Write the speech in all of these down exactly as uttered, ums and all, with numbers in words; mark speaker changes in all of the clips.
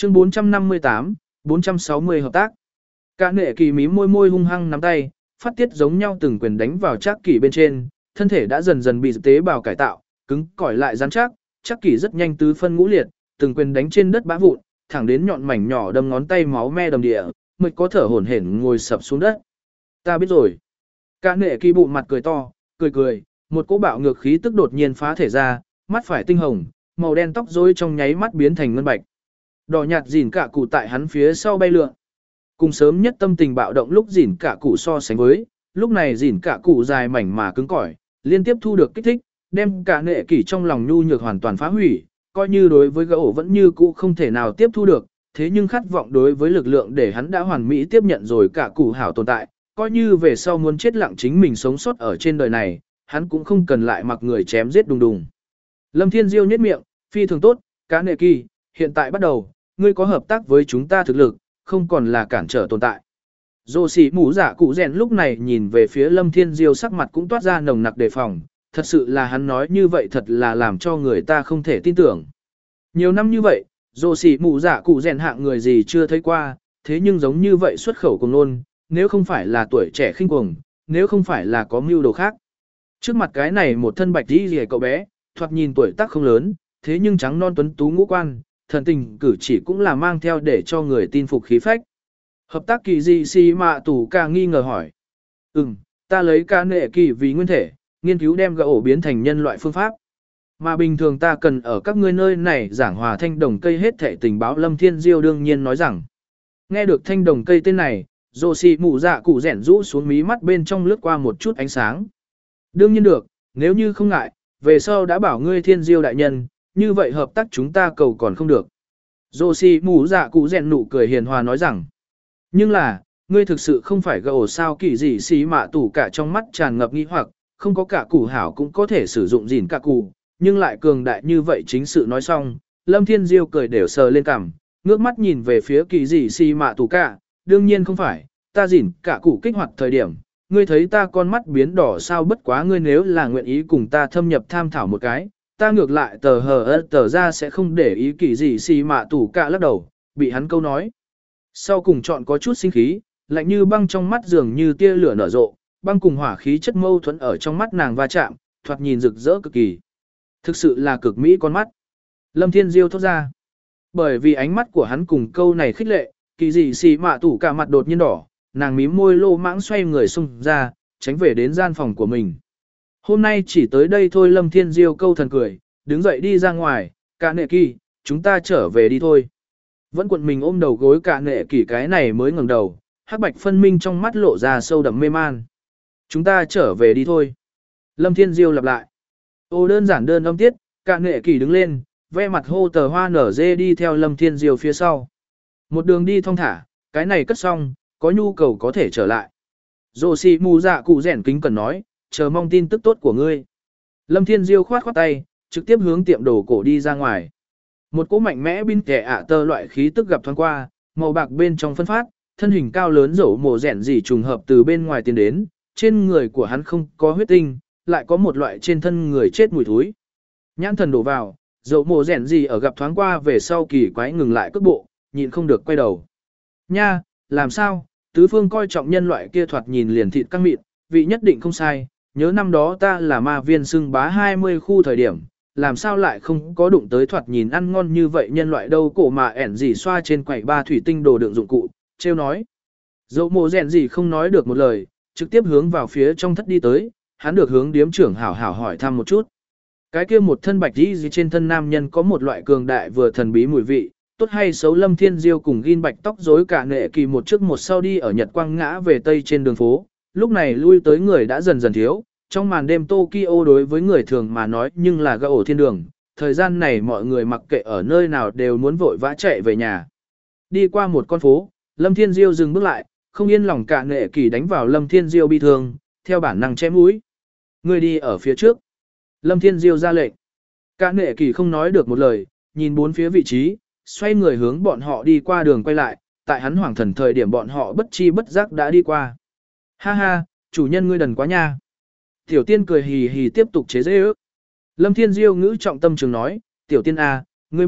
Speaker 1: Chương bốn trăm năm mươi tám, bốn trăm sáu mươi hợp tác. Cả nệ kỳ mím môi môi hung hăng nắm tay, phát tiết giống nhau từng quyền đánh vào chắc kỳ bên trên, thân thể đã dần dần bị tế bào cải tạo, cứng cỏi lại rắn chắc, chắc kỳ rất nhanh tứ phân ngũ liệt, từng quyền đánh trên đất bã vụn, thẳng đến nhọn mảnh nhỏ đâm ngón tay máu me đầm địa, mới có thở hổn hển ngồi sập xuống đất. Ta biết rồi. Cả nệ kỳ bụng mặt cười to, cười cười, một cỗ bạo ngược khí tức đột nhiên phá thể ra, mắt phải tinh hồng, màu đen tóc rối trong nháy mắt biến thành ngân bạch. Đỏ nhạt dỉn cả cụ tại hắn phía sau bay lượn. Cùng sớm nhất tâm tình bạo động lúc dỉn cả cụ so sánh với, lúc này dỉn cả cụ dài mảnh mà cứng cỏi, liên tiếp thu được kích thích, đem cả nệ kỳ trong lòng nhu nhược hoàn toàn phá hủy, coi như đối với gỗ vẫn như cũ không thể nào tiếp thu được, thế nhưng khát vọng đối với lực lượng để hắn đã hoàn mỹ tiếp nhận rồi cả cụ hảo tồn tại, coi như về sau muốn chết lặng chính mình sống sót ở trên đời này, hắn cũng không cần lại mặc người chém giết đùng đùng. Lâm Thiên Diêu nhếch miệng, phi thường tốt, cả nệ kỳ, hiện tại bắt đầu, ngươi có hợp tác với chúng ta thực lực, không còn là cản trở tồn tại. Dô sĩ mũ giả cụ rèn lúc này nhìn về phía Lâm Thiên Diêu sắc mặt cũng toát ra nồng nặc đề phòng, thật sự là hắn nói như vậy thật là làm cho người ta không thể tin tưởng. Nhiều năm như vậy, dô sĩ mũ giả cụ rèn hạng người gì chưa thấy qua, thế nhưng giống như vậy xuất khẩu cùng nôn, nếu không phải là tuổi trẻ khinh cuồng, nếu không phải là có mưu đồ khác. Trước mặt cái này một thân bạch đi rìa cậu bé, thoạt nhìn tuổi tác không lớn, thế nhưng trắng non tuấn tú ngũ quan, thần tình cử chỉ cũng là mang theo để cho người tin phục khí phách. Hợp tác kỳ gì si mạ tủ ca nghi ngờ hỏi. Ừm, ta lấy ca nệ kỳ vì nguyên thể, nghiên cứu đem gã ổ biến thành nhân loại phương pháp. Mà bình thường ta cần ở các ngươi nơi này giảng hòa thanh đồng cây hết thệ tình báo. Lâm Thiên Diêu đương nhiên nói rằng. Nghe được thanh đồng cây tên này, dô xì mụ dạ cụ rẻn rũ xuống mí mắt bên trong lướt qua một chút ánh sáng. Đương nhiên được, nếu như không ngại, về sau đã bảo ngươi Thiên Diêu đại nhân, như vậy hợp tác chúng ta cầu còn không được. Dô xì mụ dạ cụ rẻn nụ cười hiền hòa nói rằng. Nhưng là, ngươi thực sự không phải gỗ sao kỳ gì xí mạ tủ cả trong mắt tràn ngập nghi hoặc, không có cả củ hảo cũng có thể sử dụng gìn cả củ, nhưng lại cường đại như vậy chính sự nói xong, Lâm Thiên Diêu cười đều sờ lên cằm, ngước mắt nhìn về phía kỳ gì xí mạ tủ cả, đương nhiên không phải, ta gìn cả củ kích hoạt thời điểm, ngươi thấy ta con mắt biến đỏ sao, bất quá ngươi nếu là nguyện ý cùng ta thâm nhập tham thảo một cái, ta ngược lại tờ hờ ơ tờ ra sẽ không để ý kỳ gì xí mạ tủ cả lắc đầu, bị hắn câu nói. Sau cùng chọn có chút sinh khí, lạnh như băng trong mắt dường như tia lửa nở rộ, băng cùng hỏa khí chất mâu thuẫn ở trong mắt nàng va chạm, thoạt nhìn rực rỡ cực kỳ. Thực sự là cực mỹ con mắt. Lâm Thiên Diêu thốt ra. Bởi vì ánh mắt của hắn cùng câu này khích lệ, kỳ dị xì mạ tủ cả mặt đột nhiên đỏ, nàng mím môi lô mãng xoay người xung ra, tránh về đến gian phòng của mình. Hôm nay chỉ tới đây thôi. Lâm Thiên Diêu câu thần cười, đứng dậy đi ra ngoài, cả nệ kỳ, chúng ta trở về đi thôi. Vẫn quận mình ôm đầu gối cả nệ kỳ cái này mới ngẩng đầu, hắc bạch phân minh trong mắt lộ ra sâu đậm mê man. Chúng ta trở về đi thôi. Lâm Thiên Diêu lặp lại. Ô đơn giản đơn âm tiết, cả nệ kỳ đứng lên, ve mặt hô tờ hoa nở dê đi theo Lâm Thiên Diêu phía sau. Một đường đi thong thả, cái này cất xong, có nhu cầu có thể trở lại. Dô xì mù dạ cụ rẻn kính cần nói, chờ mong tin tức tốt của ngươi. Lâm Thiên Diêu khoát khoát tay, trực tiếp hướng tiệm đồ cổ đi ra ngoài. Một cỗ mạnh mẽ bin kẻ ạ tơ loại khí tức gặp thoáng qua, màu bạc bên trong phân phát, thân hình cao lớn rổ mồ rẻn gì trùng hợp từ bên ngoài tiến đến, trên người của hắn không có huyết tinh, lại có một loại trên thân người chết mùi thối. Nhãn thần đổ vào, rổ mồ rẻn gì ở gặp thoáng qua về sau kỳ quái ngừng lại cước bộ, nhịn không được quay đầu. Nha, làm sao, tứ phương coi trọng nhân loại kia thoạt nhìn liền thịt căng mịn, vị nhất định không sai, nhớ năm đó ta là ma viên xưng bá hai mươi khu thời điểm. Làm sao lại không có đụng tới thoạt nhìn ăn ngon như vậy nhân loại đâu. Cổ mà ẻn gì xoa trên quầy ba thủy tinh đồ đựng dụng cụ, trêu nói. Dẫu mồ rèn gì không nói được một lời, trực tiếp hướng vào phía trong thất đi tới, hắn được hướng điếm trưởng hảo hảo hỏi thăm một chút. Cái kia một thân bạch đi gì trên thân nam nhân có một loại cường đại vừa thần bí mùi vị, tốt hay xấu. Lâm Thiên Diêu cùng ghin bạch tóc rối cả nệ kỳ một trước một sau đi ở nhật quang ngã về tây trên đường phố, lúc này lui tới người đã dần dần thiếu. Trong màn đêm Tokyo đối với người thường mà nói nhưng là ga ổ thiên đường, thời gian này mọi người mặc kệ ở nơi nào đều muốn vội vã chạy về nhà. Đi qua một con phố, Lâm Thiên Diêu dừng bước lại, không yên lòng cả nệ kỳ đánh vào Lâm Thiên Diêu bi thương, theo bản năng chém mũi. Người đi ở phía trước. Lâm Thiên Diêu ra lệnh. Cả nệ kỳ không nói được một lời, nhìn bốn phía vị trí, xoay người hướng bọn họ đi qua đường quay lại, tại hắn hoảng thần thời điểm bọn họ bất chi bất giác đã đi qua. Ha ha, chủ nhân ngươi đần quá nha. Tiểu tiên cười hì hì tiếp tục chế giễu ước. Lâm Thiên Diêu ngữ trọng tâm trường nói, tiểu tiên A, ngươi biết,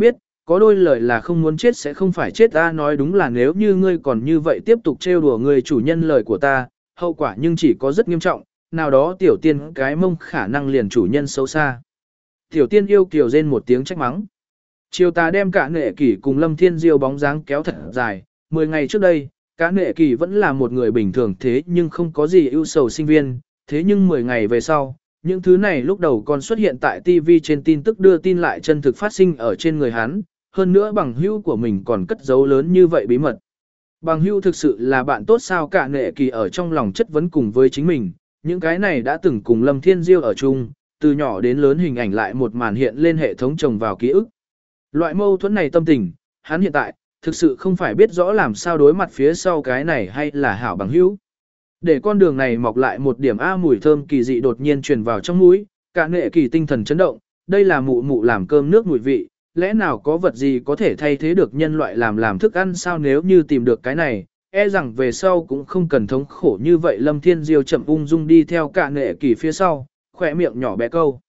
Speaker 1: có đôi lời là không muốn chết sẽ không phải chết ta nói đúng là nếu như ngươi còn như vậy tiếp tục trêu đùa người chủ nhân lời của ta, hậu quả nhưng chỉ có rất nghiêm trọng, nào đó tiểu tiên cái mông khả năng liền chủ nhân xấu xa. Tiểu tiên yêu kiều rên một tiếng trách mắng. Chiều tà đem cả nệ kỷ cùng Lâm Thiên Diêu bóng dáng kéo thật dài, mười ngày trước đây, cả nệ kỷ vẫn là một người bình thường thế nhưng không có gì ưu sầu sinh viên, thế nhưng mười ngày về sau, những thứ này lúc đầu còn xuất hiện tại ti vi trên tin tức đưa tin lại chân thực phát sinh ở trên người hắn, hơn nữa bằng hữu của mình còn cất giấu lớn như vậy bí mật. Bằng hữu thực sự là bạn tốt sao cả nệ kỳ ở trong lòng chất vấn cùng với chính mình, những cái này đã từng cùng Lâm Thiên Diêu ở chung, từ nhỏ đến lớn hình ảnh lại một màn hiện lên hệ thống chồng vào ký ức. Loại mâu thuẫn này tâm tình, hắn hiện tại, thực sự không phải biết rõ làm sao đối mặt phía sau cái này hay là hảo bằng hữu. Để con đường này mọc lại một điểm A mùi thơm kỳ dị đột nhiên truyền vào trong mũi, cả nệ kỳ tinh thần chấn động, đây là mụ mụ làm cơm nước mùi vị, lẽ nào có vật gì có thể thay thế được nhân loại làm làm thức ăn sao nếu như tìm được cái này, e rằng về sau cũng không cần thống khổ như vậy. Lâm Thiên Diêu chậm ung dung đi theo cả nệ kỳ phía sau, khỏe miệng nhỏ bé câu.